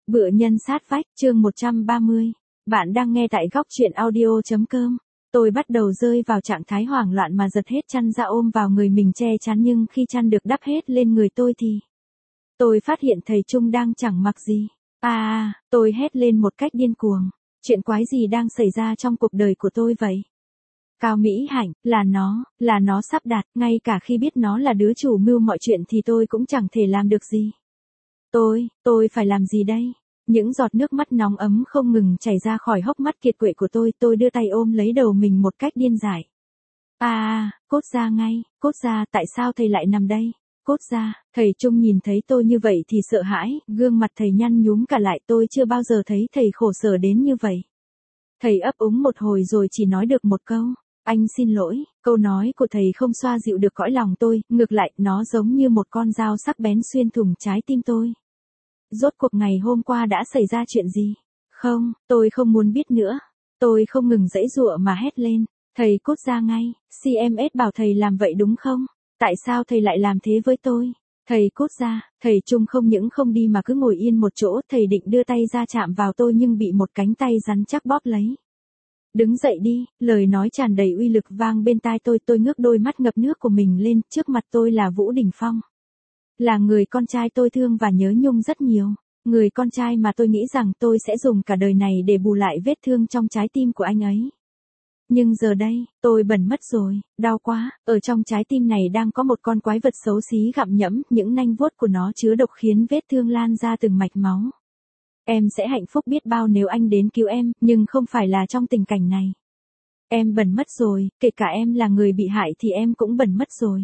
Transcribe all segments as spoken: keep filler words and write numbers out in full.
Vựa nhân sát vách, chương một trăm ba mươi. Bạn đang nghe tại góc truyện audio.com. Tôi bắt đầu rơi vào trạng thái hoảng loạn mà giật hết chăn ra ôm vào người mình che chắn, nhưng khi chăn được đắp hết lên người tôi thì tôi phát hiện thầy Trung đang chẳng mặc gì. À, tôi hét lên một cách điên cuồng. Chuyện quái gì đang xảy ra trong cuộc đời của tôi vậy? Cao Mỹ Hạnh, là nó, là nó sắp đặt, ngay cả khi biết nó là đứa chủ mưu mọi chuyện thì tôi cũng chẳng thể làm được gì. Tôi, tôi phải làm gì đây? Những giọt nước mắt nóng ấm không ngừng chảy ra khỏi hốc mắt kiệt quệ của tôi, tôi đưa tay ôm lấy đầu mình một cách điên dại. À, Cốt Gia ngay, Cốt Gia, tại sao thầy lại nằm đây? Cốt Gia, thầy Trung nhìn thấy tôi như vậy thì sợ hãi, gương mặt thầy nhăn nhúm cả lại, tôi chưa bao giờ thấy thầy khổ sở đến như vậy. Thầy ấp úng một hồi rồi chỉ nói được một câu. Anh xin lỗi. Câu nói của thầy không xoa dịu được cõi lòng tôi, ngược lại, nó giống như một con dao sắc bén xuyên thủng trái tim tôi. Rốt cuộc ngày hôm qua đã xảy ra chuyện gì? Không, tôi không muốn biết nữa. Tôi không ngừng giãy giụa mà hét lên. Thầy Cốt Gia ngay, xê em ét bảo thầy làm vậy đúng không? Tại sao thầy lại làm thế với tôi? Thầy Cốt Gia, thầy Trung không những không đi mà cứ ngồi yên một chỗ, thầy định đưa tay ra chạm vào tôi nhưng bị một cánh tay rắn chắc bóp lấy. Đứng dậy đi, lời nói tràn đầy uy lực vang bên tai tôi, tôi ngước đôi mắt ngập nước của mình lên, trước mặt tôi là Vũ Đình Phong. Là người con trai tôi thương và nhớ nhung rất nhiều, người con trai mà tôi nghĩ rằng tôi sẽ dùng cả đời này để bù lại vết thương trong trái tim của anh ấy. Nhưng giờ đây, tôi bẩn mất rồi, đau quá, ở trong trái tim này đang có một con quái vật xấu xí gặm nhẫm, những nanh vuốt của nó chứa độc khiến vết thương lan ra từng mạch máu. Em sẽ hạnh phúc biết bao nếu anh đến cứu em, nhưng không phải là trong tình cảnh này. Em bẩn mất rồi, kể cả em là người bị hại thì em cũng bẩn mất rồi.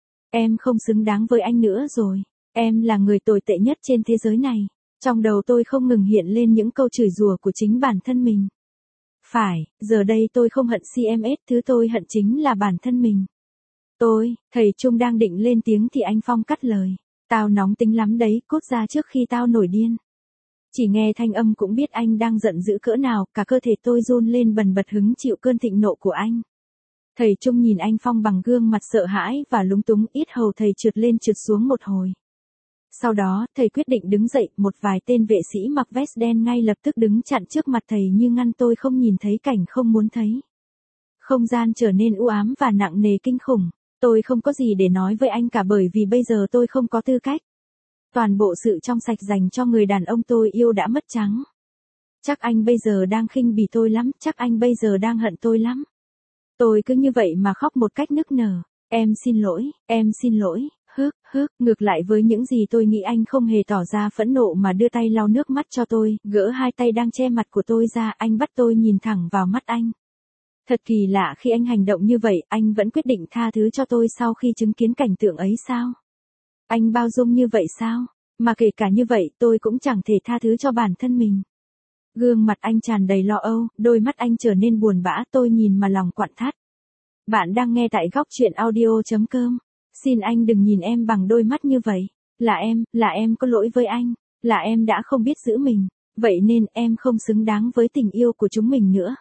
Em không xứng đáng với anh nữa rồi. Em là người tồi tệ nhất trên thế giới này. Trong đầu tôi không ngừng hiện lên những câu chửi rủa của chính bản thân mình. Phải, giờ đây tôi không hận xê em ét, thứ tôi hận chính là bản thân mình. Tôi, thầy Trung đang định lên tiếng thì anh Phong cắt lời. Tao nóng tính lắm đấy, Cốt Gia, trước khi tao nổi điên. Chỉ nghe thanh âm cũng biết anh đang giận dữ cỡ nào, cả cơ thể tôi run lên bần bật hứng chịu cơn thịnh nộ của anh. Thầy Trung nhìn anh Phong bằng gương mặt sợ hãi và lúng túng, yết hầu thầy trượt lên trượt xuống một hồi. Sau đó, thầy quyết định đứng dậy, một vài tên vệ sĩ mặc vest đen ngay lập tức đứng chặn trước mặt thầy như ngăn tôi không nhìn thấy cảnh không muốn thấy. Không gian trở nên u ám và nặng nề kinh khủng. Tôi không có gì để nói với anh cả bởi vì bây giờ tôi không có tư cách. Toàn bộ sự trong sạch dành cho người đàn ông tôi yêu đã mất trắng. Chắc anh bây giờ đang khinh bỉ tôi lắm, chắc anh bây giờ đang hận tôi lắm. Tôi cứ như vậy mà khóc một cách nức nở. Em xin lỗi, em xin lỗi, hức, hức. Ngược lại với những gì tôi nghĩ, anh không hề tỏ ra phẫn nộ mà đưa tay lau nước mắt cho tôi, gỡ hai tay đang che mặt của tôi ra, anh bắt tôi nhìn thẳng vào mắt anh. Thật kỳ lạ, khi anh hành động như vậy, anh vẫn quyết định tha thứ cho tôi sau khi chứng kiến cảnh tượng ấy sao? Anh bao dung như vậy sao? Mà kể cả như vậy, tôi cũng chẳng thể tha thứ cho bản thân mình. Gương mặt anh tràn đầy lo âu, đôi mắt anh trở nên buồn bã, tôi nhìn mà lòng quặn thắt. Bạn đang nghe tại góc truyện audio.com. Xin anh đừng nhìn em bằng đôi mắt như vậy. Là em, là em có lỗi với anh. Là em đã không biết giữ mình. Vậy nên em không xứng đáng với tình yêu của chúng mình nữa.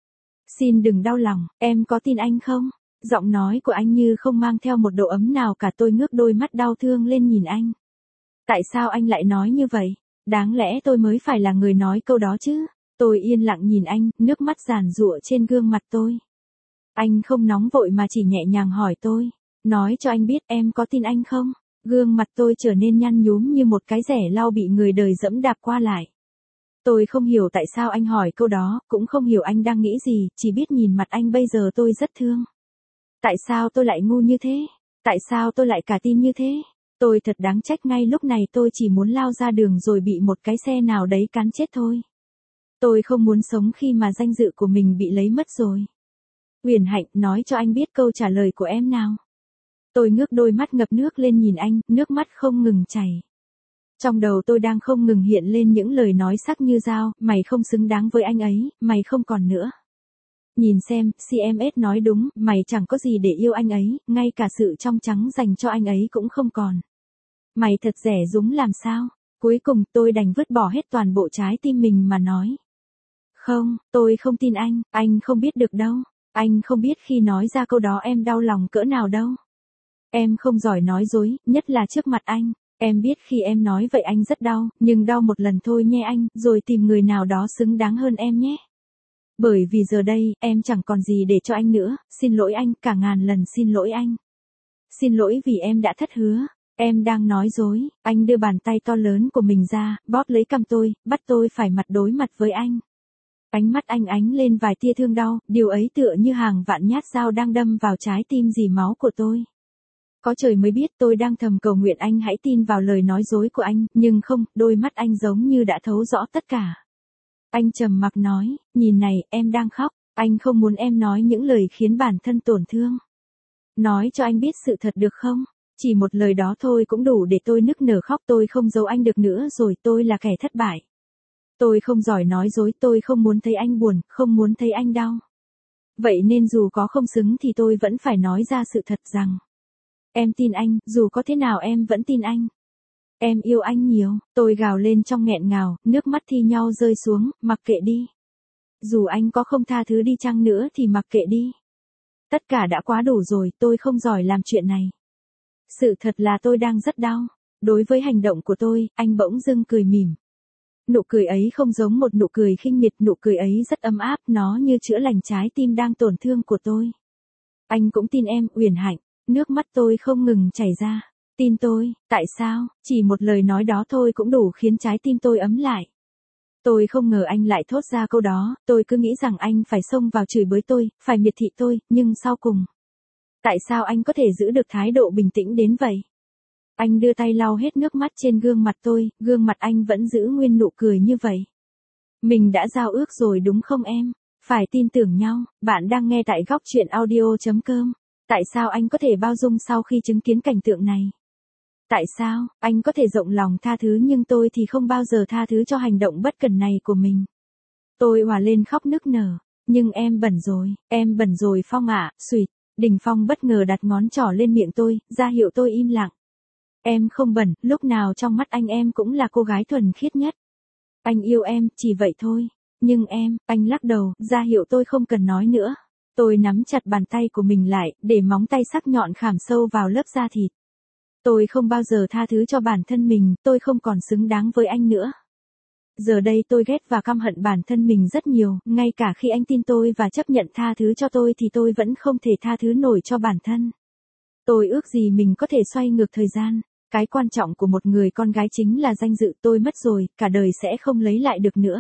Xin đừng đau lòng, em có tin anh không? Giọng nói của anh như không mang theo một độ ấm nào cả, tôi ngước đôi mắt đau thương lên nhìn anh. Tại sao anh lại nói như vậy? Đáng lẽ tôi mới phải là người nói câu đó chứ. Tôi yên lặng nhìn anh, nước mắt giàn giụa trên gương mặt tôi. Anh không nóng vội mà chỉ nhẹ nhàng hỏi tôi. Nói cho anh biết em có tin anh không? Gương mặt tôi trở nên nhăn nhúm như một cái rẻ lau bị người đời dẫm đạp qua lại. Tôi không hiểu tại sao anh hỏi câu đó, cũng không hiểu anh đang nghĩ gì, chỉ biết nhìn mặt anh bây giờ tôi rất thương. Tại sao tôi lại ngu như thế? Tại sao tôi lại cả tin như thế? Tôi thật đáng trách, ngay lúc này tôi chỉ muốn lao ra đường rồi bị một cái xe nào đấy cán chết thôi. Tôi không muốn sống khi mà danh dự của mình bị lấy mất rồi. Uyển Hạnh, nói cho anh biết câu trả lời của em nào. Tôi ngước đôi mắt ngập nước lên nhìn anh, nước mắt không ngừng chảy. Trong đầu tôi đang không ngừng hiện lên những lời nói sắc như dao, mày không xứng đáng với anh ấy, mày không còn nữa. Nhìn xem, xê em ét nói đúng, mày chẳng có gì để yêu anh ấy, ngay cả sự trong trắng dành cho anh ấy cũng không còn. Mày thật rẻ rúng làm sao? Cuối cùng tôi đành vứt bỏ hết toàn bộ trái tim mình mà nói. Không, tôi không tin anh, anh không biết được đâu. Anh không biết khi nói ra câu đó em đau lòng cỡ nào đâu. Em không giỏi nói dối, nhất là trước mặt anh. Em biết khi em nói vậy anh rất đau, nhưng đau một lần thôi nhé anh, rồi tìm người nào đó xứng đáng hơn em nhé. Bởi vì giờ đây, em chẳng còn gì để cho anh nữa, xin lỗi anh, cả ngàn lần xin lỗi anh. Xin lỗi vì em đã thất hứa. Em đang nói dối. Anh đưa bàn tay to lớn của mình ra, bóp lấy cằm tôi, bắt tôi phải mặt đối mặt với anh. Ánh mắt anh ánh lên vài tia thương đau, điều ấy tựa như hàng vạn nhát dao đang đâm vào trái tim dì máu của tôi. Có trời mới biết tôi đang thầm cầu nguyện anh hãy tin vào lời nói dối của anh, nhưng không, đôi mắt anh giống như đã thấu rõ tất cả. Anh trầm mặc nói, nhìn này, em đang khóc, anh không muốn em nói những lời khiến bản thân tổn thương. Nói cho anh biết sự thật được không? Chỉ một lời đó thôi cũng đủ để tôi nức nở khóc, tôi không giấu anh được nữa rồi, tôi là kẻ thất bại. Tôi không giỏi nói dối, tôi không muốn thấy anh buồn, không muốn thấy anh đau. Vậy nên dù có không xứng thì tôi vẫn phải nói ra sự thật rằng em tin anh, dù có thế nào em vẫn tin anh. Em yêu anh nhiều, tôi gào lên trong nghẹn ngào, nước mắt thi nhau rơi xuống, mặc kệ đi. Dù anh có không tha thứ đi chăng nữa thì mặc kệ đi. Tất cả đã quá đủ rồi, tôi không giỏi làm chuyện này. Sự thật là tôi đang rất đau. Đối với hành động của tôi, anh bỗng dưng cười mỉm. Nụ cười ấy không giống một nụ cười khinh miệt, nụ cười ấy rất ấm áp, nó như chữa lành trái tim đang tổn thương của tôi. Anh cũng tin em, Uyển Hạnh. Nước mắt tôi không ngừng chảy ra. Tin tôi, tại sao, chỉ một lời nói đó thôi cũng đủ khiến trái tim tôi ấm lại. Tôi không ngờ anh lại thốt ra câu đó, tôi cứ nghĩ rằng anh phải xông vào chửi bới tôi, phải miệt thị tôi, nhưng sau cùng. Tại sao anh có thể giữ được thái độ bình tĩnh đến vậy? Anh đưa tay lau hết nước mắt trên gương mặt tôi, gương mặt anh vẫn giữ nguyên nụ cười như vậy. Mình đã giao ước rồi đúng không em? Phải tin tưởng nhau, bạn đang nghe tại góc chuyện audio chấm com. Tại sao anh có thể bao dung sau khi chứng kiến cảnh tượng này? Tại sao, anh có thể rộng lòng tha thứ nhưng tôi thì không bao giờ tha thứ cho hành động bất cần này của mình. Tôi òa lên khóc nức nở. Nhưng em bẩn rồi, em bẩn rồi Phong ạ, à, xùyt. Đình Phong bất ngờ đặt ngón trỏ lên miệng tôi, ra hiệu tôi im lặng. Em không bẩn, lúc nào trong mắt anh em cũng là cô gái thuần khiết nhất. Anh yêu em, chỉ vậy thôi. Nhưng em, anh lắc đầu, ra hiệu tôi không cần nói nữa. Tôi nắm chặt bàn tay của mình lại, để móng tay sắc nhọn khảm sâu vào lớp da thịt. Tôi không bao giờ tha thứ cho bản thân mình, tôi không còn xứng đáng với anh nữa. Giờ đây tôi ghét và căm hận bản thân mình rất nhiều, ngay cả khi anh tin tôi và chấp nhận tha thứ cho tôi thì tôi vẫn không thể tha thứ nổi cho bản thân. Tôi ước gì mình có thể xoay ngược thời gian. Cái quan trọng của một người con gái chính là danh dự, tôi mất rồi, cả đời sẽ không lấy lại được nữa.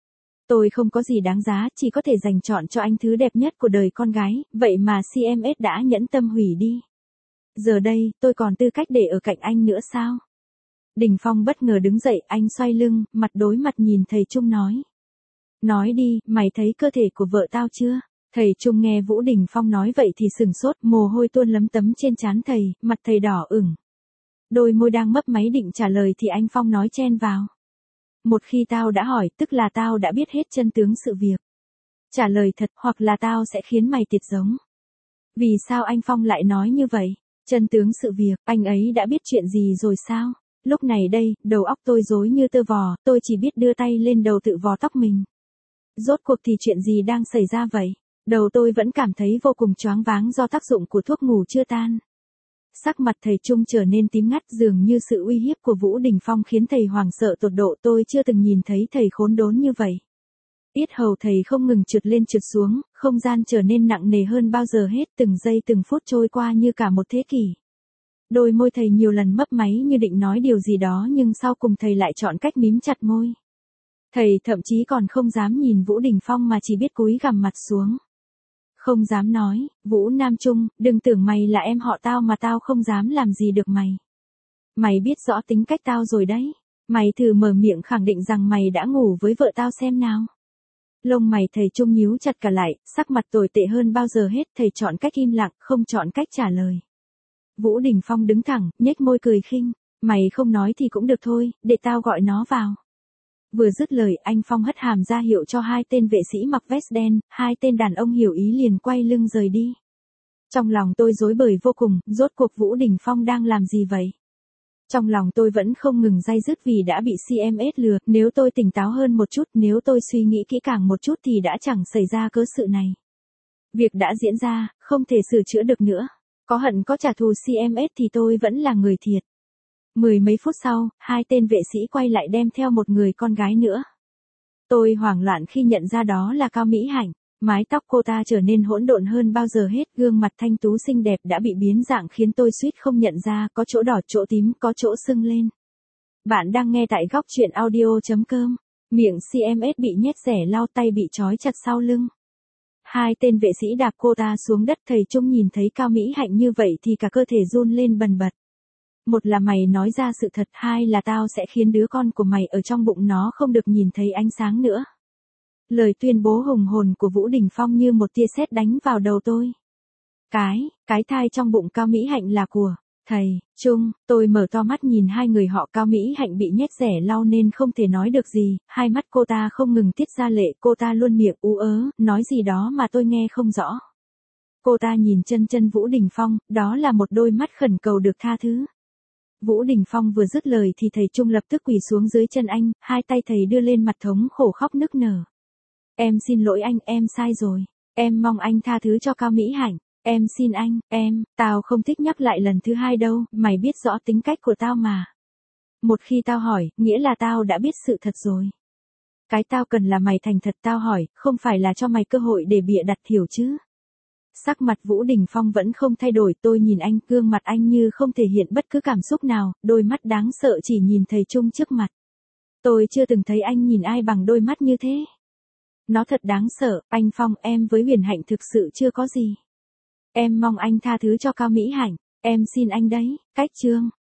Tôi không có gì đáng giá, chỉ có thể dành chọn cho anh thứ đẹp nhất của đời con gái, vậy mà xê em ét đã nhẫn tâm hủy đi. Giờ đây, tôi còn tư cách để ở cạnh anh nữa sao? Đình Phong bất ngờ đứng dậy, anh xoay lưng, mặt đối mặt nhìn thầy Trung nói. Nói đi, mày thấy cơ thể của vợ tao chưa? Thầy Trung nghe Vũ Đình Phong nói vậy thì sửng sốt, mồ hôi tuôn lấm tấm trên trán thầy, mặt thầy đỏ ửng. Đôi môi đang mấp máy định trả lời thì anh Phong nói chen vào. Một khi tao đã hỏi, tức là tao đã biết hết chân tướng sự việc. Trả lời thật, hoặc là tao sẽ khiến mày tiệt giống. Vì sao anh Phong lại nói như vậy? Chân tướng sự việc, anh ấy đã biết chuyện gì rồi sao? Lúc này đây, đầu óc tôi rối như tơ vò, tôi chỉ biết đưa tay lên đầu tự vò tóc mình. Rốt cuộc thì chuyện gì đang xảy ra vậy? Đầu tôi vẫn cảm thấy vô cùng choáng váng do tác dụng của thuốc ngủ chưa tan. Sắc mặt thầy Trung trở nên tím ngắt, dường như sự uy hiếp của Vũ Đình Phong khiến thầy hoảng sợ tột độ, tôi chưa từng nhìn thấy thầy khốn đốn như vậy. Yết hầu thầy không ngừng trượt lên trượt xuống, không gian trở nên nặng nề hơn bao giờ hết, từng giây từng phút trôi qua như cả một thế kỷ. Đôi môi thầy nhiều lần mấp máy như định nói điều gì đó nhưng sau cùng thầy lại chọn cách mím chặt môi. Thầy thậm chí còn không dám nhìn Vũ Đình Phong mà chỉ biết cúi gằm mặt xuống. Không dám nói, Vũ Nam Trung, đừng tưởng mày là em họ tao mà tao không dám làm gì được mày. Mày biết rõ tính cách tao rồi đấy. Mày thử mở miệng khẳng định rằng mày đã ngủ với vợ tao xem nào. Lông mày thầy Trung nhíu chặt cả lại, sắc mặt tồi tệ hơn bao giờ hết, thầy chọn cách im lặng, không chọn cách trả lời. Vũ Đình Phong đứng thẳng, nhếch môi cười khinh. Mày không nói thì cũng được thôi, để tao gọi nó vào. Vừa dứt lời, anh Phong hất hàm ra hiệu cho hai tên vệ sĩ mặc vest đen, hai tên đàn ông hiểu ý liền quay lưng rời đi. Trong lòng tôi rối bời vô cùng, rốt cuộc Vũ Đình Phong đang làm gì vậy? Trong lòng tôi vẫn không ngừng day dứt vì đã bị xê em ét lừa, nếu tôi tỉnh táo hơn một chút, nếu tôi suy nghĩ kỹ càng một chút thì đã chẳng xảy ra cớ sự này. Việc đã diễn ra, không thể sửa chữa được nữa. Có hận có trả thù xê em ét thì tôi vẫn là người thiệt. Mười mấy phút sau, hai tên vệ sĩ quay lại đem theo một người con gái nữa. Tôi hoảng loạn khi nhận ra đó là Cao Mỹ Hạnh. Mái tóc cô ta trở nên hỗn độn hơn bao giờ hết, gương mặt thanh tú xinh đẹp đã bị biến dạng khiến tôi suýt không nhận ra, có chỗ đỏ chỗ tím, có chỗ sưng lên. Bạn đang nghe tại góc truyện audio chấm com. Miệng xê em ét bị nhét rẻ lau, tay bị trói chặt sau lưng. Hai tên vệ sĩ đạp cô ta xuống đất, thầy Trung nhìn thấy Cao Mỹ Hạnh như vậy thì cả cơ thể run lên bần bật. Một là mày nói ra sự thật, hai là tao sẽ khiến đứa con của mày ở trong bụng nó không được nhìn thấy ánh sáng nữa. Lời tuyên bố hùng hồn của Vũ Đình Phong như một tia sét đánh vào đầu tôi. Cái, cái thai trong bụng Cao Mỹ Hạnh là của thầy Trung. Tôi mở to mắt nhìn hai người họ. Cao Mỹ Hạnh bị nhét rẻ lau nên không thể nói được gì, hai mắt cô ta không ngừng tiết ra lệ, cô ta luôn miệng ú ớ, nói gì đó mà tôi nghe không rõ. Cô ta nhìn chân chân Vũ Đình Phong, đó là một đôi mắt khẩn cầu được tha thứ. Vũ Đình Phong vừa dứt lời thì thầy Trung lập tức quỳ xuống dưới chân anh, hai tay thầy đưa lên mặt thống khổ khóc nức nở. Em xin lỗi anh, em sai rồi. Em mong anh tha thứ cho Cao Mỹ Hạnh. Em xin anh, em, tao không thích nhắc lại lần thứ hai đâu, mày biết rõ tính cách của tao mà. Một khi tao hỏi, nghĩa là tao đã biết sự thật rồi. Cái tao cần là mày thành thật, tao hỏi, không phải là cho mày cơ hội để bịa đặt, hiểu chứ. Sắc mặt Vũ Đình Phong vẫn không thay đổi, tôi nhìn anh, gương mặt anh như không thể hiện bất cứ cảm xúc nào, đôi mắt đáng sợ chỉ nhìn thầy Trung trước mặt. Tôi chưa từng thấy anh nhìn ai bằng đôi mắt như thế. Nó thật đáng sợ, anh Phong, em với Huyền Hạnh thực sự chưa có gì. Em mong anh tha thứ cho Cao Mỹ Hạnh, em xin anh đấy. Cách chương